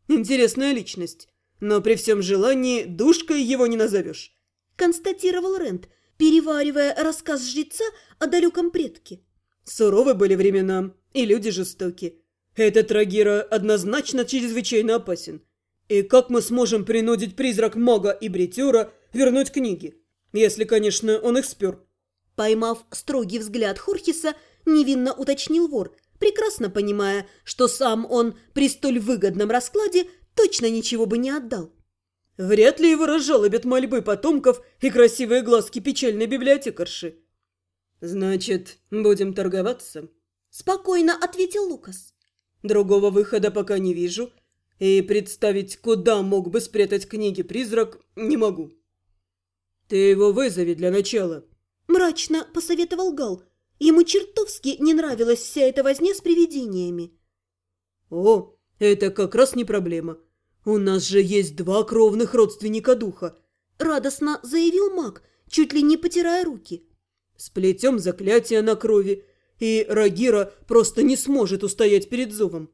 Интересная личность. Но при всем желании душкой его не назовешь», – констатировал Рент, переваривая рассказ жреца о далеком предке. «Суровы были времена, и люди жестоки. Этот Рагира однозначно чрезвычайно опасен. И как мы сможем принудить призрак мага и бритера вернуть книги? Если, конечно, он их спер». Поймав строгий взгляд Хорхиса, невинно уточнил вор, прекрасно понимая, что сам он при столь выгодном раскладе точно ничего бы не отдал. Вряд ли его разжалобят мольбы потомков и красивые глазки печальной библиотекарши. «Значит, будем торговаться?» – спокойно ответил Лукас. «Другого выхода пока не вижу, и представить, куда мог бы спрятать книги призрак, не могу». «Ты его вызови для начала», – мрачно посоветовал Гал. Ему чертовски не нравилась вся эта возня с привидениями. «О, это как раз не проблема. У нас же есть 2 кровных родственника духа», – радостно заявил маг, чуть ли не потирая руки. «Сплетем заклятие на крови, и Рагира просто не сможет устоять перед зовом».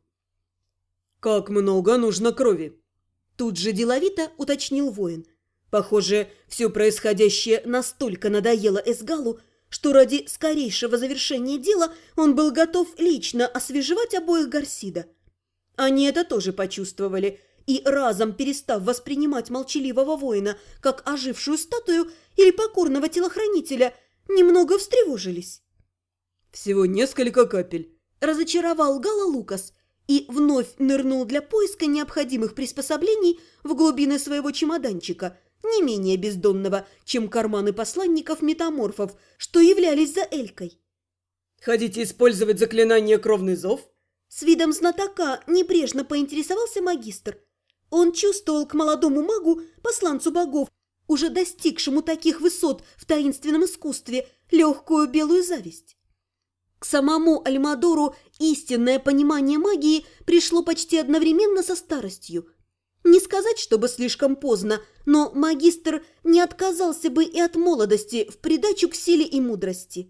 «Как много нужно крови?» Тут же деловито уточнил воин. Похоже, все происходящее настолько надоело Эсгалу, что ради скорейшего завершения дела он был готов лично освежевать обоих Гарсида. Они это тоже почувствовали и, разом перестав воспринимать молчаливого воина как ожившую статую или покорного телохранителя, немного встревожились. «Всего несколько капель», – разочаровал Гала Лукас и вновь нырнул для поиска необходимых приспособлений в глубины своего чемоданчика, не менее бездонного, чем карманы посланников-метаморфов, что являлись за Элькой. «Хотите использовать заклинание «Кровный зов»?» С видом знатока небрежно поинтересовался магистр. Он чувствовал к молодому магу, посланцу богов, уже достигшему таких высот в таинственном искусстве, легкую белую зависть. К самому Альмадору истинное понимание магии пришло почти одновременно со старостью. Не сказать, чтобы слишком поздно, но магистр не отказался бы и от молодости в придачу к силе и мудрости.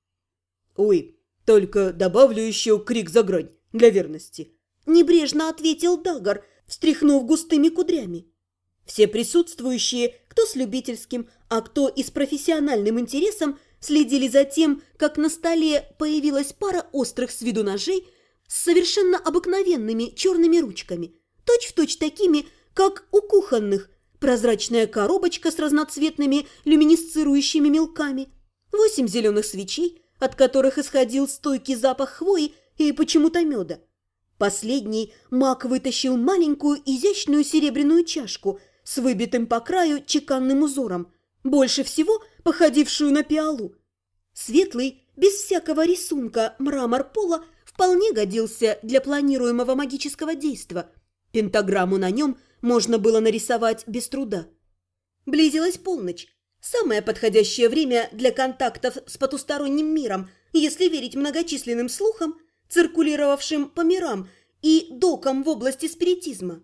«Ой, только добавлю еще крик за грань для верности», – небрежно ответил Дагар, встряхнув густыми кудрями. Все присутствующие, кто с любительским, а кто и с профессиональным интересом, следили за тем, как на столе появилась пара острых с виду ножей с совершенно обыкновенными черными ручками, точь-в-точь такими, как у кухонных, прозрачная коробочка с разноцветными люминесцирующими мелками, 8 зеленых свечей, от которых исходил стойкий запах хвои и почему-то меда. Последний маг вытащил маленькую изящную серебряную чашку с выбитым по краю чеканным узором, больше всего походившую на пиалу. Светлый, без всякого рисунка, мрамор пола вполне годился для планируемого магического действа. Пентаграмму на нем можно было нарисовать без труда. Близилась полночь. Самое подходящее время для контактов с потусторонним миром, если верить многочисленным слухам, циркулировавшим по мирам и докам в области спиритизма.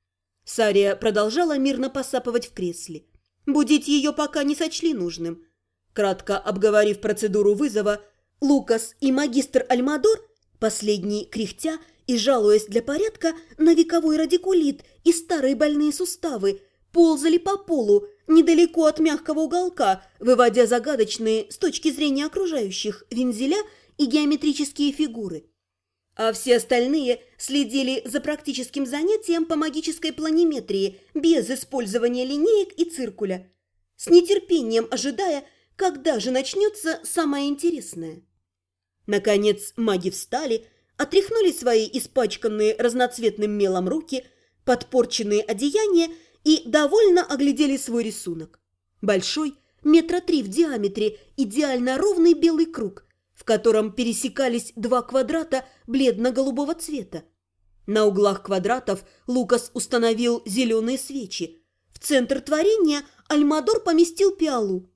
Сария продолжала мирно посапывать в кресле. Будить ее пока не сочли нужным. Кратко обговорив процедуру вызова, Лукас и магистр Альмадор, последний кряхтя и жалуясь для порядка на вековой радикулит и старые больные суставы, ползали по полу недалеко от мягкого уголка, выводя загадочные с точки зрения окружающих вензеля и геометрические фигуры. А все остальные следили за практическим занятием по магической планиметрии без использования линеек и циркуля, с нетерпением ожидая, когда же начнется самое интересное. Наконец маги встали, отряхнули свои испачканные разноцветным мелом руки, подпорченные одеяния и довольно оглядели свой рисунок. Большой, 3 метра в диаметре, идеально ровный белый круг, в котором пересекались 2 квадрата бледно-голубого цвета. На углах квадратов Лукас установил зеленые свечи. В центр творения Альмадор поместил пиалу.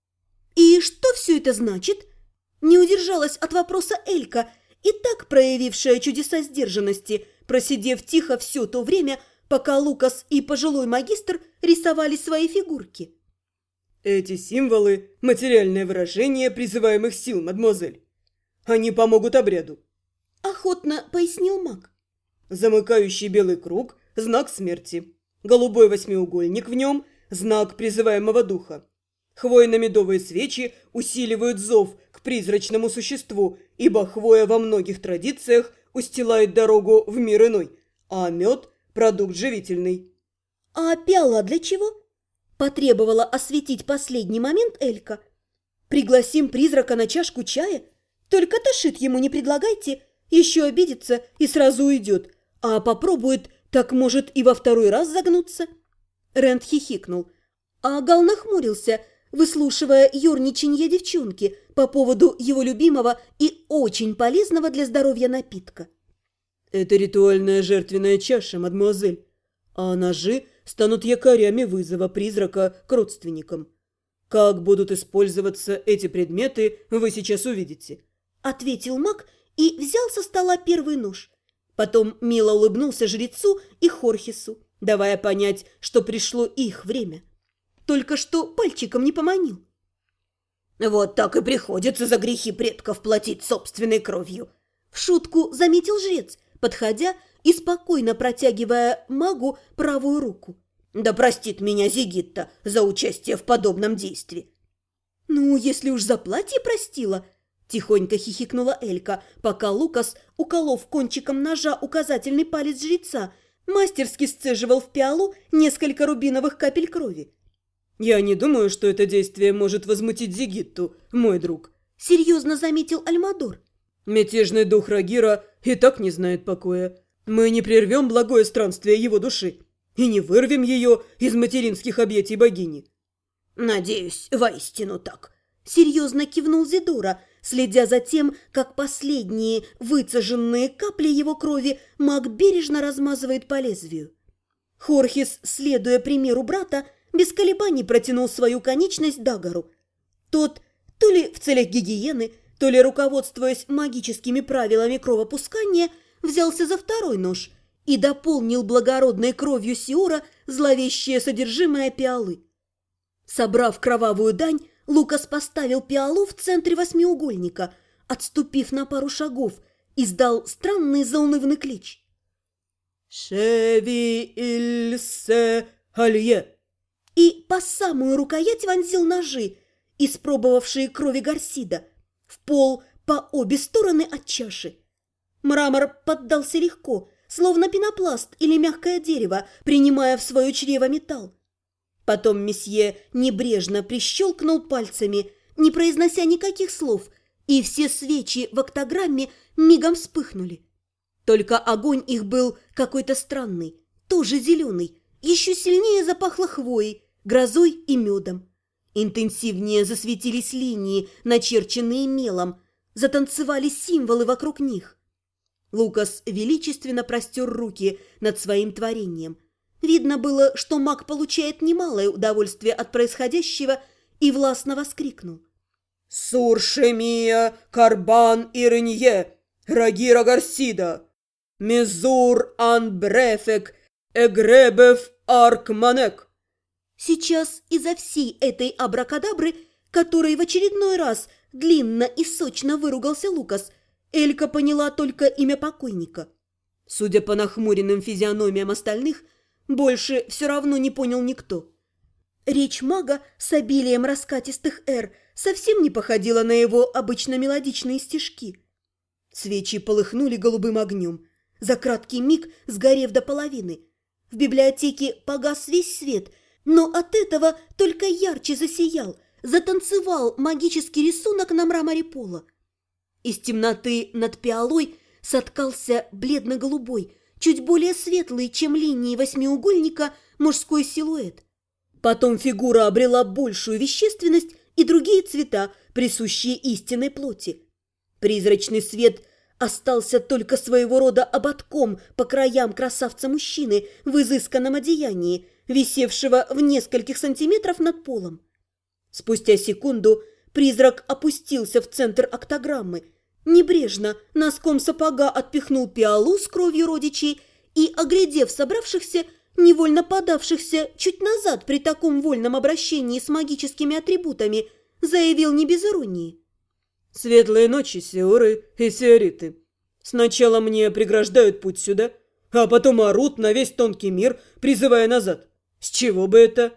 «И что все это значит?» Не удержалась от вопроса Элька, и так проявившая чудеса сдержанности, просидев тихо все то время, пока Лукас и пожилой магистр рисовали свои фигурки. «Эти символы – материальное выражение призываемых сил, мадемуазель. Они помогут обряду», – охотно пояснил маг. «Замыкающий белый круг знак смерти. Голубой восьмиугольник в нем – знак призываемого духа. Хвойно-медовые свечи усиливают зов к призрачному существу, ибо хвоя во многих традициях устилает дорогу в мир иной, а мед – продукт живительный. «А пиала для чего?» – потребовала осветить последний момент Элька. «Пригласим призрака на чашку чая? Только ташит ему не предлагайте, еще обидится и сразу уйдет, а попробует, так может и во второй раз загнуться». Рент хихикнул, а Гал нахмурился, выслушивая ерничанье девчонки по поводу его любимого и очень полезного для здоровья напитка. «Это ритуальная жертвенная чаша, мадемуазель, а ножи станут якорями вызова призрака к родственникам. Как будут использоваться эти предметы, вы сейчас увидите», – ответил маг и взял со стола первый нож. Потом мило улыбнулся жрецу и Хорхесу, давая понять, что пришло их время. Только что пальчиком не поманил. «Вот так и приходится за грехи предков платить собственной кровью», – в шутку заметил жрец, подходя и спокойно протягивая магу правую руку. «Да простит меня Зигитта за участие в подобном действии». «Ну, если уж за платье простила», – тихонько хихикнула Элька, пока Лукас, уколов кончиком ножа указательный палец жреца, мастерски сцеживал в пиалу несколько рубиновых капель крови. «Я не думаю, что это действие может возмутить Зигитту, мой друг», – серьезно заметил Альмадор. «Мятежный дух Рагира и так не знает покоя. Мы не прервем благое странствие его души и не вырвем ее из материнских объятий богини». «Надеюсь, воистину так», – серьезно кивнул Зидора, следя за тем, как последние выцеженные капли его крови маг бережно размазывает по лезвию. Хорхес, следуя примеру брата, без колебаний протянул свою конечность Дагору. Тот, то ли в целях гигиены, то ли руководствуясь магическими правилами кровопускания, взялся за второй нож и дополнил благородной кровью Сиора зловещее содержимое пиалы. Собрав кровавую дань, Лукас поставил пиалу в центре восьмиугольника, отступив на пару шагов, издал странный заунывный клич. «Шеви ильсе алье!» И по самую рукоять вонзил ножи, испробовавшие крови Гарсида, в пол по обе стороны от чаши. Мрамор поддался легко, словно пенопласт или мягкое дерево, принимая в свое чрево металл. Потом месье небрежно прищелкнул пальцами, не произнося никаких слов, и все свечи в октограмме мигом вспыхнули. Только огонь их был какой-то странный, тоже зеленый, еще сильнее запахло хвоей, грозой и медом. Интенсивнее засветились линии, начерченные мелом, затанцевали символы вокруг них. Лукас величественно простер руки над своим творением. Видно было, что маг получает немалое удовольствие от происходящего, и властно воскликнул. «Суршемия, Карбан и Ренье, Рагира Гарсида, Мезур Анбрефек, Эгребев Аркманек». Сейчас из-за всей этой абракадабры, которой в очередной раз длинно и сочно выругался Лукас, Элька поняла только имя покойника. Судя по нахмуренным физиономиям остальных, больше все равно не понял никто. Речь мага с обилием раскатистых «р» совсем не походила на его обычно мелодичные стишки. Свечи полыхнули голубым огнем, за краткий миг сгорев до половины. В библиотеке погас весь свет, но от этого только ярче засиял, затанцевал магический рисунок на мраморе пола. Из темноты над пиалой соткался бледно-голубой, чуть более светлый, чем линии восьмиугольника, мужской силуэт. Потом фигура обрела большую вещественность и другие цвета, присущие истинной плоти. Призрачный свет остался только своего рода ободком по краям красавца-мужчины в изысканном одеянии, висевшего в нескольких сантиметров над полом. Спустя секунду призрак опустился в центр октограммы, небрежно носком сапога отпихнул пиалу с кровью родичей и, оглядев собравшихся, невольно подавшихся чуть назад при таком вольном обращении с магическими атрибутами, заявил не без иронии. «Светлые ночи, сиоры и сиориты. Сначала мне преграждают путь сюда, а потом орут на весь тонкий мир, призывая назад. С чего бы это?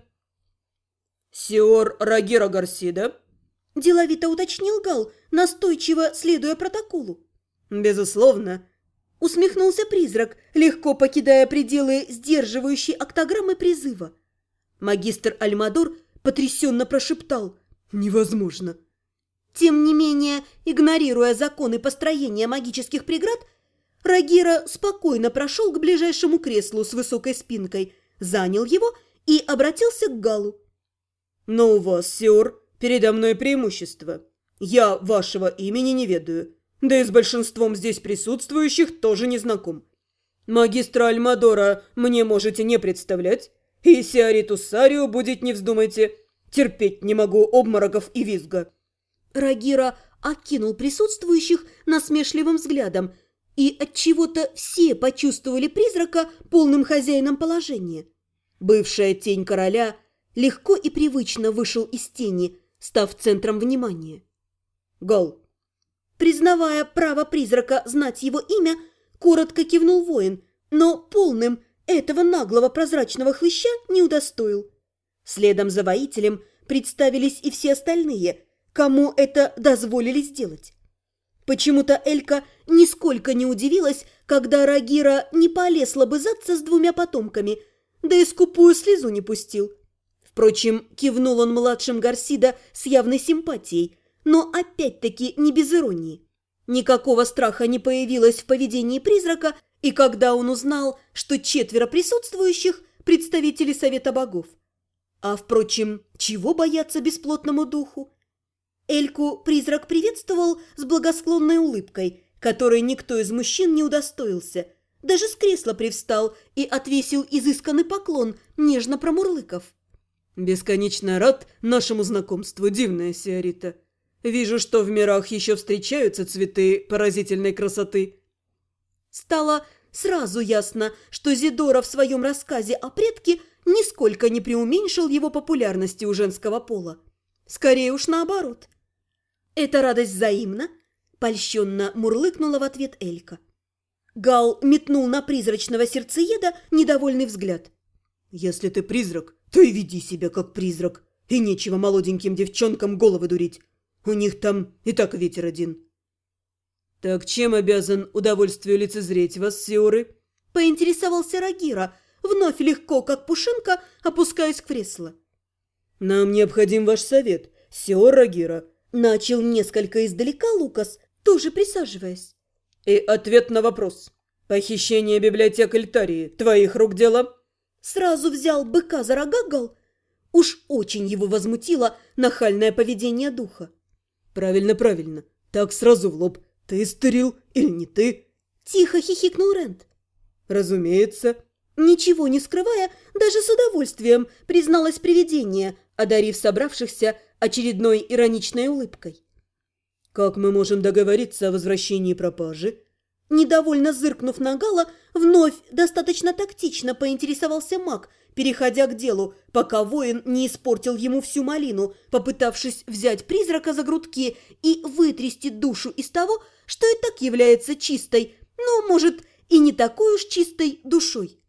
Сиор Рагира Гарсида? Деловито уточнил Гал, настойчиво следуя протоколу. Безусловно. Усмехнулся призрак, легко покидая пределы сдерживающей октограммы призыва. Магистр Альмадор потрясенно прошептал: «Невозможно!» Тем не менее, игнорируя законы построения магических преград, Рагира спокойно прошел к ближайшему креслу с высокой спинкой, занял его и обратился к Галу. «Но у вас, сиор, передо мной преимущество. Я вашего имени не ведаю, да и с большинством здесь присутствующих тоже не знаком. Магистра Альмадора мне можете не представлять, и сиориту Сарию будет не вздумайте. Терпеть не могу обмороков и визга». Рагира окинул присутствующих насмешливым взглядом, и отчего-то все почувствовали призрака полным хозяином положения. Бывшая тень короля легко и привычно вышел из тени, став центром внимания. «Гал». Признавая право призрака знать его имя, коротко кивнул воин, но полным этого наглого прозрачного хлыща не удостоил. Следом за воителем представились и все остальные, кому это дозволили сделать. Почему-то Элька нисколько не удивилась, когда Рагира не полез лобызаться с двумя потомками, да и скупую слезу не пустил. Впрочем, кивнул он младшим Гарсида с явной симпатией, но опять-таки не без иронии. Никакого страха не появилось в поведении призрака, и когда он узнал, что 4 присутствующих – представители Совета Богов. А, впрочем, чего бояться бесплотному духу? Эльку призрак приветствовал с благосклонной улыбкой, которой никто из мужчин не удостоился. Даже с кресла привстал и отвесил изысканный поклон, нежно промурлыков. «Бесконечно рад нашему знакомству, дивная сиорита. Вижу, что в мирах еще встречаются цветы поразительной красоты». Стало сразу ясно, что Зидора в своем рассказе о предке нисколько не преуменьшил его популярности у женского пола. Скорее уж наоборот. «Эта радость взаимна?» – польщенно мурлыкнула в ответ Элька. Гал метнул на призрачного сердцееда недовольный взгляд. «Если ты призрак, то и веди себя как призрак, и нечего молоденьким девчонкам головы дурить. У них там и так ветер один». «Так чем обязан удовольствию лицезреть вас, сиоры?» – поинтересовался Рагира, вновь легко, как пушинка, опускаясь в кресло. «Нам необходим ваш совет, сиор Рагира», – начал несколько издалека Лукас, тоже присаживаясь. «И ответ на вопрос. Похищение библиотек Эльтарии – твоих рук дело?» Сразу взял быка за рога Гал. Уж очень его возмутило нахальное поведение духа. «Правильно, правильно. Так сразу в лоб. Ты стырил или не ты?» Тихо хихикнул Рент. «Разумеется». Ничего не скрывая, даже с удовольствием призналось привидение, одарив собравшихся очередной ироничной улыбкой. «Как мы можем договориться о возвращении пропажи?» Недовольно зыркнув на Гала, вновь достаточно тактично поинтересовался маг, переходя к делу, пока воин не испортил ему всю малину, попытавшись взять призрака за грудки и вытрясти душу из того, что и так является чистой, но, может, и не такой уж чистой душой.